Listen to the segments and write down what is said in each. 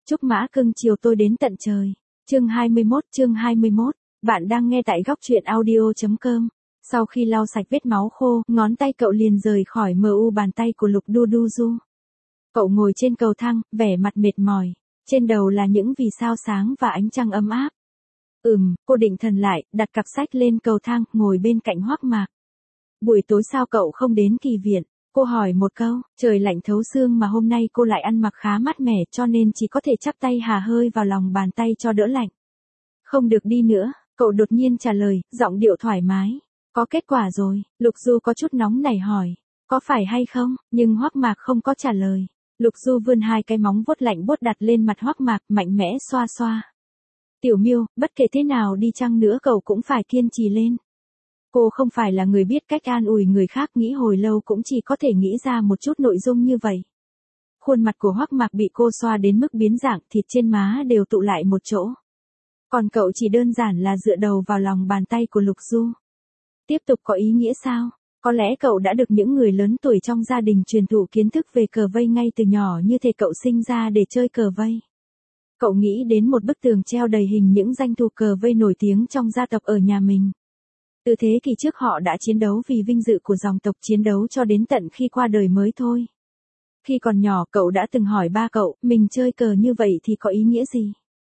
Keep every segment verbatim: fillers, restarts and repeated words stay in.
Chúc mã cưng chiều tôi đến tận trời. Chương hai mươi mốt, chương hai mươi mốt. Bạn đang nghe tại góc truyện audio chấm com. Sau khi lau sạch vết máu khô, ngón tay cậu liền rời khỏi mờ u bàn tay của Lục Du Du Du. Cậu ngồi trên cầu thang, vẻ mặt mệt mỏi. Trên đầu là những vì sao sáng và ánh trăng ấm áp. Ừm, cô định thần lại, đặt cặp sách lên cầu thang, ngồi bên cạnh Hoắc Mạc. Buổi tối sao cậu không đến kỳ viện? Cô hỏi một câu, trời lạnh thấu xương mà hôm nay cô lại ăn mặc khá mát mẻ cho nên chỉ có thể chắp tay hà hơi vào lòng bàn tay cho đỡ lạnh. Không được đi nữa, cậu đột nhiên trả lời, giọng điệu thoải mái. Có kết quả rồi, Lục Du có chút nóng nảy hỏi. Có phải hay không? Nhưng Hoắc Mạc không có trả lời. Lục Du vươn hai cái móng vuốt lạnh buốt đặt lên mặt Hoắc Mạc, mạnh mẽ xoa xoa. Tiểu Miêu, bất kể thế nào đi chăng nữa cậu cũng phải kiên trì lên. Cô không phải là người biết cách an ủi người khác, nghĩ hồi lâu cũng chỉ có thể nghĩ ra một chút nội dung như vậy. Khuôn mặt của Hoắc Mạc bị cô xoa đến mức biến dạng, thịt trên má đều tụ lại một chỗ. Còn cậu chỉ đơn giản là dựa đầu vào lòng bàn tay của Lục Du. Tiếp tục có ý nghĩa sao? Có lẽ cậu đã được những người lớn tuổi trong gia đình truyền thụ kiến thức về cờ vây ngay từ nhỏ, như thể cậu sinh ra để chơi cờ vây. Cậu nghĩ đến một bức tường treo đầy hình những danh thủ cờ vây nổi tiếng trong gia tộc ở nhà mình. Từ thế kỷ trước họ đã chiến đấu vì vinh dự của dòng tộc, chiến đấu cho đến tận khi qua đời mới thôi. Khi còn nhỏ cậu đã từng hỏi ba cậu, mình chơi cờ như vậy thì có ý nghĩa gì?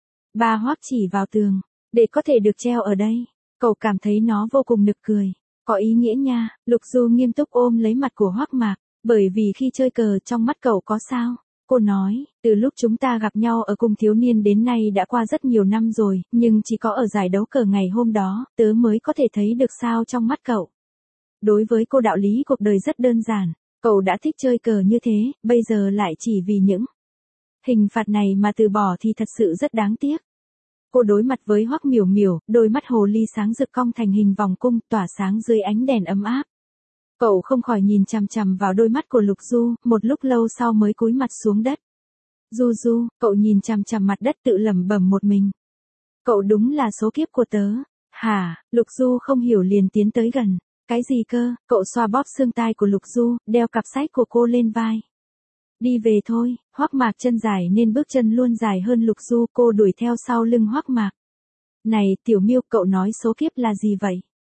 Ba Hoắc chỉ vào tường, để có thể được treo ở đây. Cậu cảm thấy nó vô cùng nực cười. Có ý nghĩa nha, Lục Du nghiêm túc ôm lấy mặt của Hoắc Mạc, bởi vì khi chơi cờ trong mắt cậu có sao? Cô nói, từ lúc chúng ta gặp nhau ở cung thiếu niên đến nay đã qua rất nhiều năm rồi, nhưng chỉ có ở giải đấu cờ ngày hôm đó, tớ mới có thể thấy được sao trong mắt cậu. Đối với cô đạo lý cuộc đời rất đơn giản, cậu đã thích chơi cờ như thế, bây giờ lại chỉ vì những hình phạt này mà từ bỏ thì thật sự rất đáng tiếc. Cô đối mặt với Hoắc Miểu Miểu, đôi mắt hồ ly sáng rực cong thành hình vòng cung, tỏa sáng dưới ánh đèn ấm áp. Cậu không khỏi nhìn chằm chằm vào đôi mắt của Lục Du, một lúc lâu sau mới cúi mặt xuống đất. Du Du, cậu nhìn chằm chằm mặt đất tự lẩm bẩm một mình. Cậu đúng là số kiếp của tớ. Hả? Lục Du không hiểu liền tiến tới gần. Cái gì cơ? Cậu xoa bóp xương tai của Lục Du, đeo cặp sách của cô lên vai. Đi về thôi. Hoắc Mạc chân dài nên bước chân luôn dài hơn Lục Du, cô đuổi theo sau lưng Hoắc Mạc. Này, Tiểu Miêu, cậu nói số kiếp là gì vậy?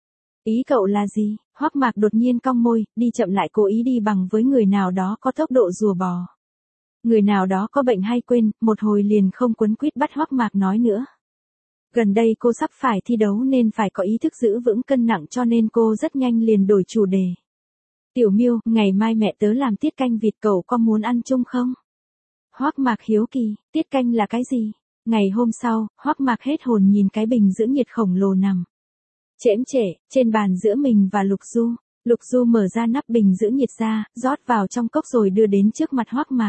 Ý cậu là gì? Hoắc Mạc đột nhiên cong môi, đi chậm lại, cố ý đi bằng với người nào đó có tốc độ rùa bò. Người nào đó có bệnh hay quên, một hồi liền không quấn quýt bắt Hoắc Mạc nói nữa. Gần đây cô sắp phải thi đấu nên phải có ý thức giữ vững cân nặng, cho nên cô rất nhanh liền đổi chủ đề. Tiểu Miêu, ngày mai mẹ tớ làm tiết canh vịt, cậu có muốn ăn chung không? Hoắc Mạc hiếu kỳ, tiết canh là cái gì? Ngày hôm sau, Hoắc Mạc hết hồn nhìn cái bình giữ nhiệt khổng lồ nằm chễm chệ trên bàn giữa mình và Lục Du. Lục Du mở ra nắp bình giữ nhiệt ra, rót vào trong cốc rồi đưa đến trước mặt Hoắc Mạc.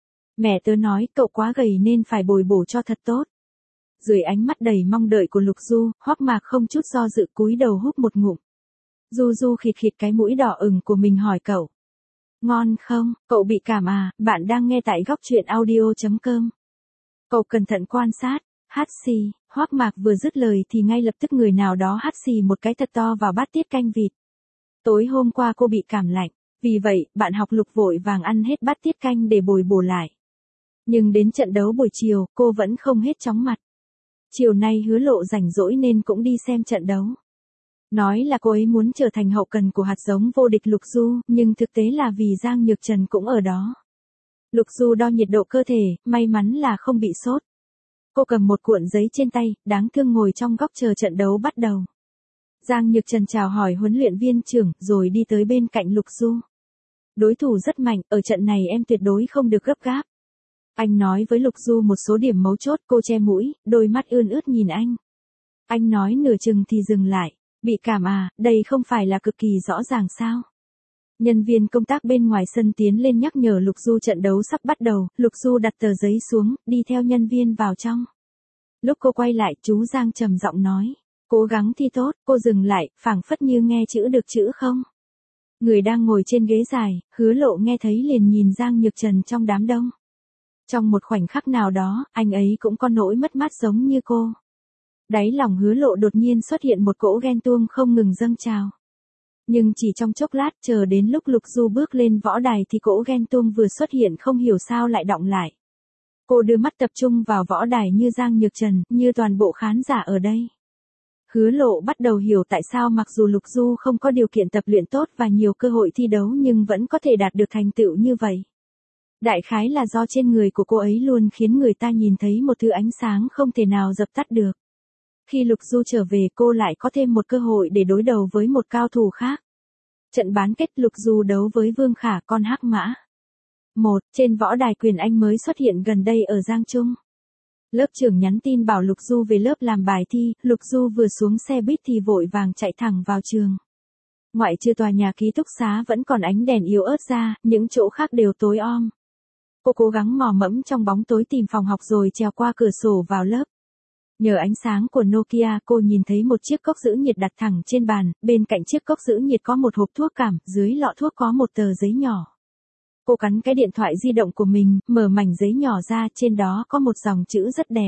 Mẹ tớ nói cậu quá gầy nên phải bồi bổ cho thật tốt. Dưới ánh mắt đầy mong đợi của Lục Du, Hoắc Mạc không chút do dự cúi đầu húp một ngụm. Du Du khịt khịt cái mũi đỏ ửng của mình hỏi cậu. Ngon không? Cậu bị cảm à? Bạn đang nghe tại góc truyện audio chấm com. Cậu cẩn thận quan sát. Hắt xì. Hoắc Mạc vừa dứt lời thì ngay lập tức người nào đó hắt xì một cái thật to vào bát tiết canh vịt. Tối hôm qua cô bị cảm lạnh, vì vậy bạn học Lục vội vàng ăn hết bát tiết canh để bồi bổ lại. Nhưng đến trận đấu buổi chiều, cô vẫn không hết chóng mặt. Chiều nay Hứa Lộ rảnh rỗi nên cũng đi xem trận đấu. Nói là cô ấy muốn trở thành hậu cần của hạt giống vô địch Lục Du, nhưng thực tế là vì Giang Nhược Trần cũng ở đó. Lục Du đo nhiệt độ cơ thể, may mắn là không bị sốt. Cô cầm một cuộn giấy trên tay, đáng thương ngồi trong góc chờ trận đấu bắt đầu. Giang Nhược Trần chào hỏi huấn luyện viên trưởng, rồi đi tới bên cạnh Lục Du. Đối thủ rất mạnh, ở trận này em tuyệt đối không được gấp gáp. Anh nói với Lục Du một số điểm mấu chốt, cô che mũi, đôi mắt ươn ướt nhìn anh. Anh nói nửa chừng thì dừng lại. Bị cảm à, đây không phải là cực kỳ rõ ràng sao? Nhân viên công tác bên ngoài sân tiến lên nhắc nhở Lục Du trận đấu sắp bắt đầu. Lục Du đặt tờ giấy xuống, đi theo nhân viên vào trong. Lúc cô quay lại, chú Giang trầm giọng nói. Cố gắng thi tốt. Cô dừng lại, phảng phất như nghe chữ được chữ không. Người đang ngồi trên ghế dài, Hứa Lộ nghe thấy liền nhìn Giang Nhược Trần trong đám đông. Trong một khoảnh khắc nào đó, anh ấy cũng có nỗi mất mát giống như cô. Đáy lòng Hứa Lộ đột nhiên xuất hiện một cỗ ghen tuông không ngừng dâng trào. Nhưng chỉ trong chốc lát, chờ đến lúc Lục Du bước lên võ đài thì cỗ ghen tuông vừa xuất hiện không hiểu sao lại đọng lại. Cô đưa mắt tập trung vào võ đài như Giang Nhược Trần, như toàn bộ khán giả ở đây. Hứa Lộ bắt đầu hiểu tại sao mặc dù Lục Du không có điều kiện tập luyện tốt và nhiều cơ hội thi đấu nhưng vẫn có thể đạt được thành tựu như vậy. Đại khái là do trên người của cô ấy luôn khiến người ta nhìn thấy một thứ ánh sáng không thể nào dập tắt được. Khi Lục Du trở về cô lại có thêm một cơ hội để đối đầu với một cao thủ khác. Trận bán kết Lục Du đấu với Vương Khả con hắc mã. một. Trên võ đài Quyền Anh mới xuất hiện gần đây ở Giang Trung. Lớp trưởng nhắn tin bảo Lục Du về lớp làm bài thi, Lục Du vừa xuống xe buýt thì vội vàng chạy thẳng vào trường. Ngoại trừ tòa nhà ký túc xá vẫn còn ánh đèn yếu ớt ra, những chỗ khác đều tối om. Cô cố gắng mò mẫm trong bóng tối tìm phòng học rồi trèo qua cửa sổ vào lớp. Nhờ ánh sáng của Nokia cô nhìn thấy một chiếc cốc giữ nhiệt đặt thẳng trên bàn, bên cạnh chiếc cốc giữ nhiệt có một hộp thuốc cảm, dưới lọ thuốc có một tờ giấy nhỏ. Cô cắn cái điện thoại di động của mình, mở mảnh giấy nhỏ ra, trên đó có một dòng chữ rất đẹp.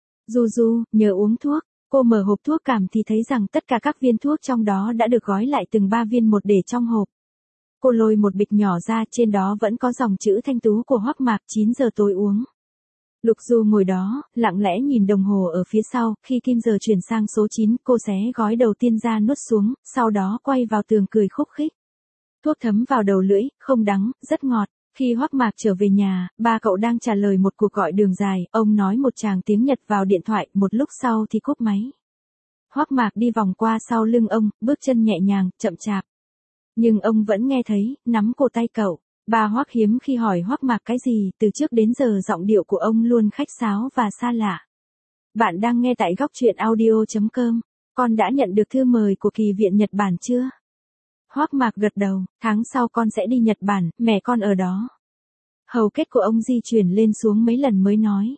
Du Du, nhớ uống thuốc. Cô mở hộp thuốc cảm thì thấy rằng tất cả các viên thuốc trong đó đã được gói lại từng ba viên một để trong hộp. Cô lôi một bịch nhỏ ra, trên đó vẫn có dòng chữ thanh tú của Hoắc Mạc, chín giờ tối uống. Lục Du ngồi đó, lặng lẽ nhìn đồng hồ ở phía sau, khi kim giờ chuyển sang số chín, cô xé gói đầu tiên ra nuốt xuống, sau đó quay vào tường cười khúc khích. Thuốc thấm vào đầu lưỡi, không đắng, rất ngọt. Khi Hoắc Mạc trở về nhà, ba cậu đang trả lời một cuộc gọi đường dài, ông nói một tràng tiếng Nhật vào điện thoại, một lúc sau thì cúp máy. Hoắc Mạc đi vòng qua sau lưng ông, bước chân nhẹ nhàng, chậm chạp. Nhưng ông vẫn nghe thấy, nắm cổ tay cậu. Ba Hoắc hiếm khi hỏi Hoắc Mạc cái gì, từ trước đến giờ giọng điệu của ông luôn khách sáo và xa lạ. Bạn đang nghe tại góc truyện audio chấm com. Con đã nhận được thư mời của Kỳ viện Nhật Bản chưa? Hoắc Mạc gật đầu, tháng sau con sẽ đi Nhật Bản, mẹ con ở đó. Hầu kết của ông di chuyển lên xuống mấy lần mới nói.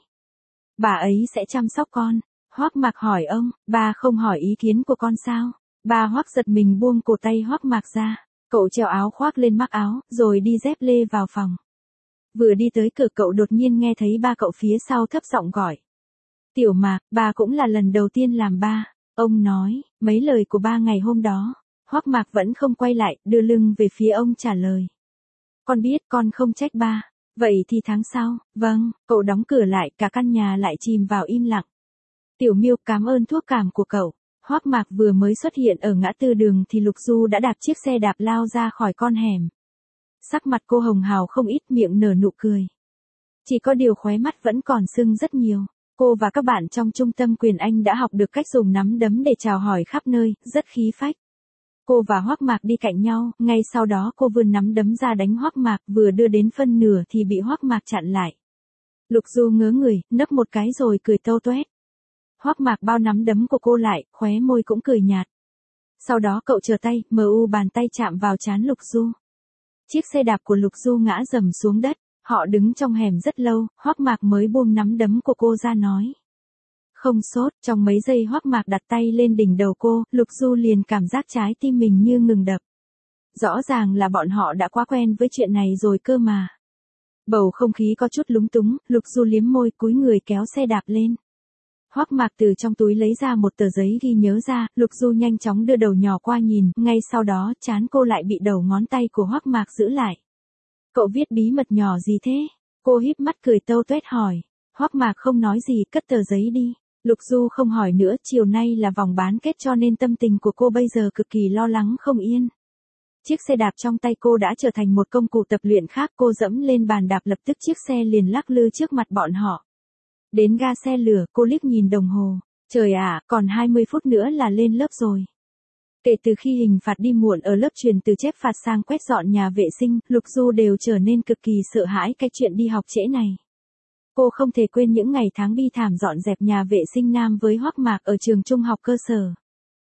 Bà ấy sẽ chăm sóc con. Hoắc Mạc hỏi ông, ba không hỏi ý kiến của con sao? Ba Hoắc giật mình buông cổ tay Hoắc Mạc ra. Cậu treo áo khoác lên mắc áo, rồi đi dép lê vào phòng. Vừa đi tới cửa cậu đột nhiên nghe thấy ba cậu phía sau thấp giọng gọi. Tiểu Mạc, ba cũng là lần đầu tiên làm ba. Ông nói, mấy lời của ba ngày hôm đó. Hoắc Mạc vẫn không quay lại, đưa lưng về phía ông trả lời. Con biết con không trách ba. Vậy thì tháng sau, vâng, cậu đóng cửa lại, cả căn nhà lại chìm vào im lặng. Tiểu Miêu, cảm ơn thuốc cảm của cậu. Hoắc Mạc vừa mới xuất hiện ở ngã tư đường thì Lục Du đã đạp chiếc xe đạp lao ra khỏi con hẻm. Sắc mặt cô hồng hào không ít, miệng nở nụ cười. Chỉ có điều khóe mắt vẫn còn sưng rất nhiều. Cô và các bạn trong trung tâm Quyền Anh đã học được cách dùng nắm đấm để chào hỏi khắp nơi, rất khí phách. Cô và Hoắc Mạc đi cạnh nhau, ngay sau đó cô vươn nắm đấm ra đánh Hoắc Mạc, vừa đưa đến phân nửa thì bị Hoắc Mạc chặn lại. Lục Du ngớ người, nấc một cái rồi cười tâu toét. Hoắc Mạc bao nắm đấm của cô lại, khóe môi cũng cười nhạt. Sau đó cậu trở tay, mờ u bàn tay chạm vào trán Lục Du. Chiếc xe đạp của Lục Du ngã rầm xuống đất, họ đứng trong hẻm rất lâu, Hoắc Mạc mới buông nắm đấm của cô ra nói. Không sốt, trong mấy giây Hoắc Mạc đặt tay lên đỉnh đầu cô, Lục Du liền cảm giác trái tim mình như ngừng đập. Rõ ràng là bọn họ đã quá quen với chuyện này rồi cơ mà. Bầu không khí có chút lúng túng, Lục Du liếm môi cúi người kéo xe đạp lên. Hoắc Mạc từ trong túi lấy ra một tờ giấy ghi nhớ ra, Lục Du nhanh chóng đưa đầu nhỏ qua nhìn, ngay sau đó trán cô lại bị đầu ngón tay của Hoắc Mạc giữ lại. Cậu viết bí mật nhỏ gì thế? Cô híp mắt cười tâu tuét hỏi. Hoắc Mạc không nói gì, cất tờ giấy đi. Lục Du không hỏi nữa, chiều nay là vòng bán kết cho nên tâm tình của cô bây giờ cực kỳ lo lắng không yên. Chiếc xe đạp trong tay cô đã trở thành một công cụ tập luyện khác, cô dẫm lên bàn đạp lập tức chiếc xe liền lắc lư trước mặt bọn họ. Đến ga xe lửa, cô liếc nhìn đồng hồ. Trời ạ, còn hai mươi phút nữa là lên lớp rồi. Kể từ khi hình phạt đi muộn ở lớp chuyển từ chép phạt sang quét dọn nhà vệ sinh, Lục Du đều trở nên cực kỳ sợ hãi cái chuyện đi học trễ này. Cô không thể quên những ngày tháng bi thảm dọn dẹp nhà vệ sinh nam với Hoắc Mạc ở trường trung học cơ sở.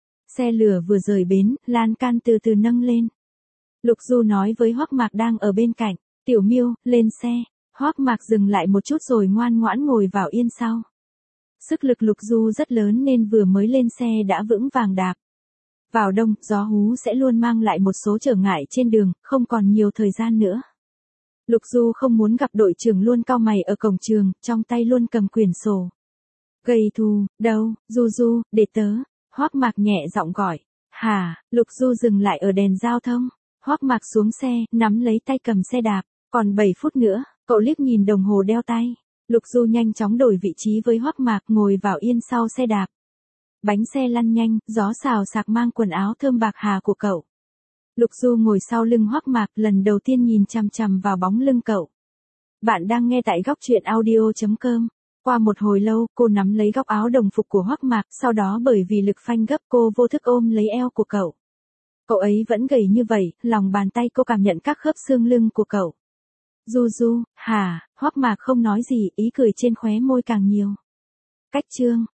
Xe lửa vừa rời bến, lan can từ từ nâng lên. Lục Du nói với Hoắc Mạc đang ở bên cạnh, Tiểu Miêu, lên xe. Hoắc Mạc dừng lại một chút rồi ngoan ngoãn ngồi vào yên sau. Sức lực Lục Du rất lớn nên vừa mới lên xe đã vững vàng đạp. Vào đông, gió hú sẽ luôn mang lại một số trở ngại trên đường, không còn nhiều thời gian nữa. Lục Du không muốn gặp đội trưởng luôn cau mày ở cổng trường, trong tay luôn cầm quyển sổ. Gầy thù, đâu, Du Du, để tớ. Hoắc Mạc nhẹ giọng gọi. Hả, Lục Du dừng lại ở đèn giao thông. Hoắc Mạc xuống xe, nắm lấy tay cầm xe đạp. Còn bảy phút nữa, cậu liếc nhìn đồng hồ đeo tay. Lục Du nhanh chóng đổi vị trí với Hoắc Mạc, ngồi vào yên sau xe đạp. Bánh xe lăn nhanh, gió xào xạc mang quần áo thơm bạc hà của cậu. Lục Du ngồi sau lưng Hoắc Mạc, lần đầu tiên nhìn chằm chằm vào bóng lưng cậu. Bạn đang nghe tại góc truyện audio chấm com. Qua một hồi lâu, cô nắm lấy góc áo đồng phục của Hoắc Mạc, sau đó bởi vì lực phanh gấp cô vô thức ôm lấy eo của cậu. Cậu ấy vẫn gầy như vậy, lòng bàn tay cô cảm nhận các khớp xương lưng của cậu. Du Du, hả, Hoắc Mạc không nói gì, ý cười trên khóe môi càng nhiều. Cách chương.